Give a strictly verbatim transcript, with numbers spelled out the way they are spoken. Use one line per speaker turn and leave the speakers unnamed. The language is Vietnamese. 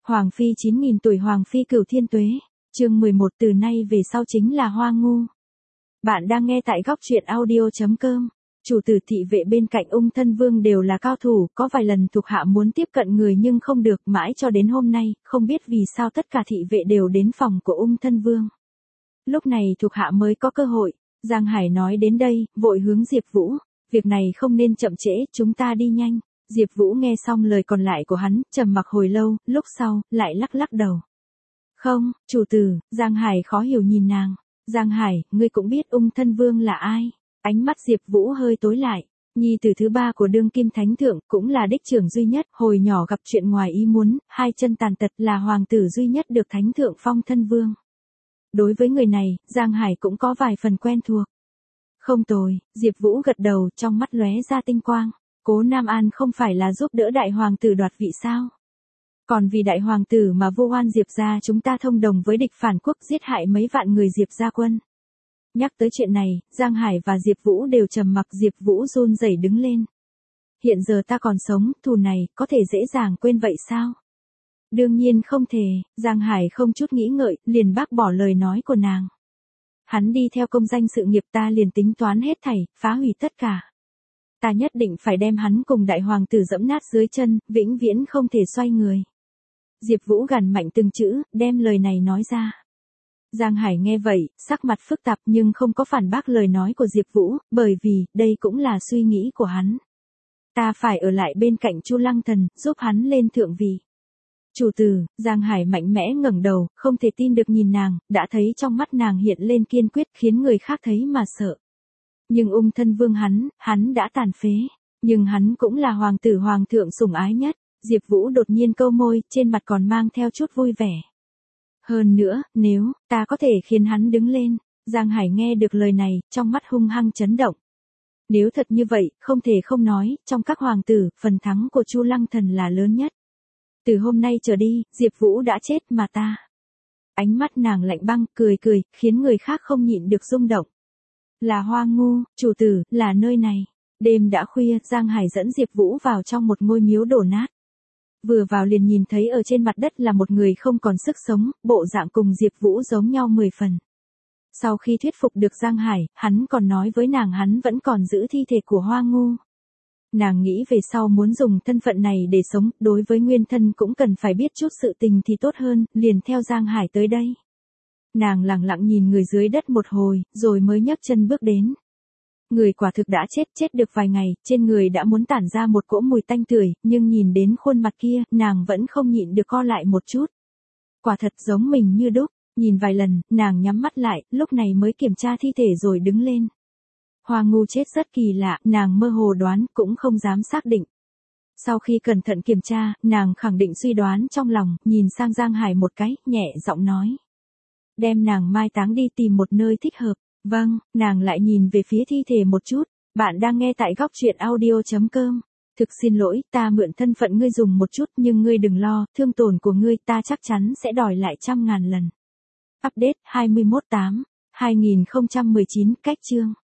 Hoàng phi chín nghìn tuổi Hoàng phi cửu thiên tuế. Chương mười một từ nay về sau chính là Hoa Ngu. Bạn đang nghe tại góc truyện audio chấm com. Chủ tử thị vệ bên cạnh Ung Thân Vương đều là cao thủ, có vài lần thuộc hạ muốn tiếp cận người nhưng không được, mãi cho đến hôm nay, không biết vì sao tất cả thị vệ đều đến phòng của Ung Thân Vương. Lúc này thuộc hạ mới có cơ hội, Giang Hải nói đến đây, vội hướng Diệp Vũ, việc này không nên chậm trễ, chúng ta đi nhanh. Diệp Vũ nghe xong lời còn lại của hắn, trầm mặc hồi lâu, lúc sau, lại lắc lắc đầu. Không, chủ tử, Giang Hải khó hiểu nhìn nàng. Giang Hải, ngươi cũng biết Ung Thân Vương là ai? Ánh mắt Diệp Vũ hơi tối lại. Nhi tử thứ ba của đương kim thánh thượng, cũng là đích trưởng duy nhất, hồi nhỏ gặp chuyện ngoài ý muốn, hai chân tàn tật, là hoàng tử duy nhất được thánh thượng phong thân vương. Đối với người này, Giang Hải cũng có vài phần quen thuộc. Không tồi, Diệp Vũ gật đầu, trong mắt lóe ra tinh quang. Cố Nam An không phải là giúp đỡ đại hoàng tử đoạt vị sao? Còn vì đại hoàng tử mà vu oan Diệp gia chúng ta thông đồng với địch phản quốc giết hại mấy vạn người Diệp gia quân. Nhắc tới chuyện này, Giang Hải và Diệp Vũ đều trầm mặc. Diệp Vũ run rẩy đứng lên. Hiện giờ ta còn sống, thù này, có thể dễ dàng quên vậy sao? Đương nhiên không thể, Giang Hải không chút nghĩ ngợi, liền bác bỏ lời nói của nàng. Hắn đi theo công danh sự nghiệp, ta liền tính toán hết thảy, phá hủy tất cả. Ta nhất định phải đem hắn cùng đại hoàng tử dẫm nát dưới chân, vĩnh viễn không thể xoay người. Diệp Vũ gằn mạnh từng chữ, đem lời này nói ra. Giang Hải nghe vậy, sắc mặt phức tạp nhưng không có phản bác lời nói của Diệp Vũ, bởi vì, đây cũng là suy nghĩ của hắn. Ta phải ở lại bên cạnh Chu Lăng Thần, giúp hắn lên thượng vị. Chủ tử, Giang Hải mạnh mẽ ngẩng đầu, không thể tin được nhìn nàng, đã thấy trong mắt nàng hiện lên kiên quyết khiến người khác thấy mà sợ. Nhưng Ung Thân Vương hắn, hắn đã tàn phế, nhưng hắn cũng là hoàng tử hoàng thượng sủng ái nhất. Diệp Vũ đột nhiên câu môi, trên mặt còn mang theo chút vui vẻ. Hơn nữa, nếu, ta có thể khiến hắn đứng lên. Giang Hải nghe được lời này, trong mắt hung hăng chấn động. Nếu thật như vậy, không thể không nói, trong các hoàng tử, phần thắng của Chu Lăng Thần là lớn nhất. Từ hôm nay trở đi, Diệp Vũ đã chết mà ta. Ánh mắt nàng lạnh băng, cười cười, khiến người khác không nhịn được rung động. Là Hoa Ngu, chủ tử, là nơi này. Đêm đã khuya, Giang Hải dẫn Diệp Vũ vào trong một ngôi miếu đổ nát. Vừa vào liền nhìn thấy ở trên mặt đất là một người không còn sức sống, bộ dạng cùng Diệp Vũ giống nhau mười phần. Sau khi thuyết phục được Giang Hải, hắn còn nói với nàng hắn vẫn còn giữ thi thể của Hoa Ngu. Nàng nghĩ về sau muốn dùng thân phận này để sống, đối với nguyên thân cũng cần phải biết chút sự tình thì tốt hơn, liền theo Giang Hải tới đây. Nàng lặng lặng nhìn người dưới đất một hồi, rồi mới nhấc chân bước đến. Người quả thực đã chết, chết được vài ngày, trên người đã muốn tản ra một cỗ mùi tanh tưởi, nhưng nhìn đến khuôn mặt kia, nàng vẫn không nhịn được co lại một chút. Quả thật giống mình như đúc, nhìn vài lần, nàng nhắm mắt lại, lúc này mới kiểm tra thi thể rồi đứng lên. Hoa Ngu chết rất kỳ lạ, nàng mơ hồ đoán, cũng không dám xác định. Sau khi cẩn thận kiểm tra, nàng khẳng định suy đoán trong lòng, nhìn sang Giang Hải một cái, nhẹ giọng nói. Đem nàng mai táng đi tìm một nơi thích hợp. Vâng, nàng lại nhìn về phía thi thể một chút. Bạn đang nghe tại góc truyện audio chấm com. Thực xin lỗi, ta mượn thân phận ngươi dùng một chút, nhưng ngươi đừng lo, thương tổn của ngươi ta chắc chắn sẽ đòi lại trăm ngàn lần. Update hai mươi mốt tám hai nghìn không trăm mười chín, cách chương.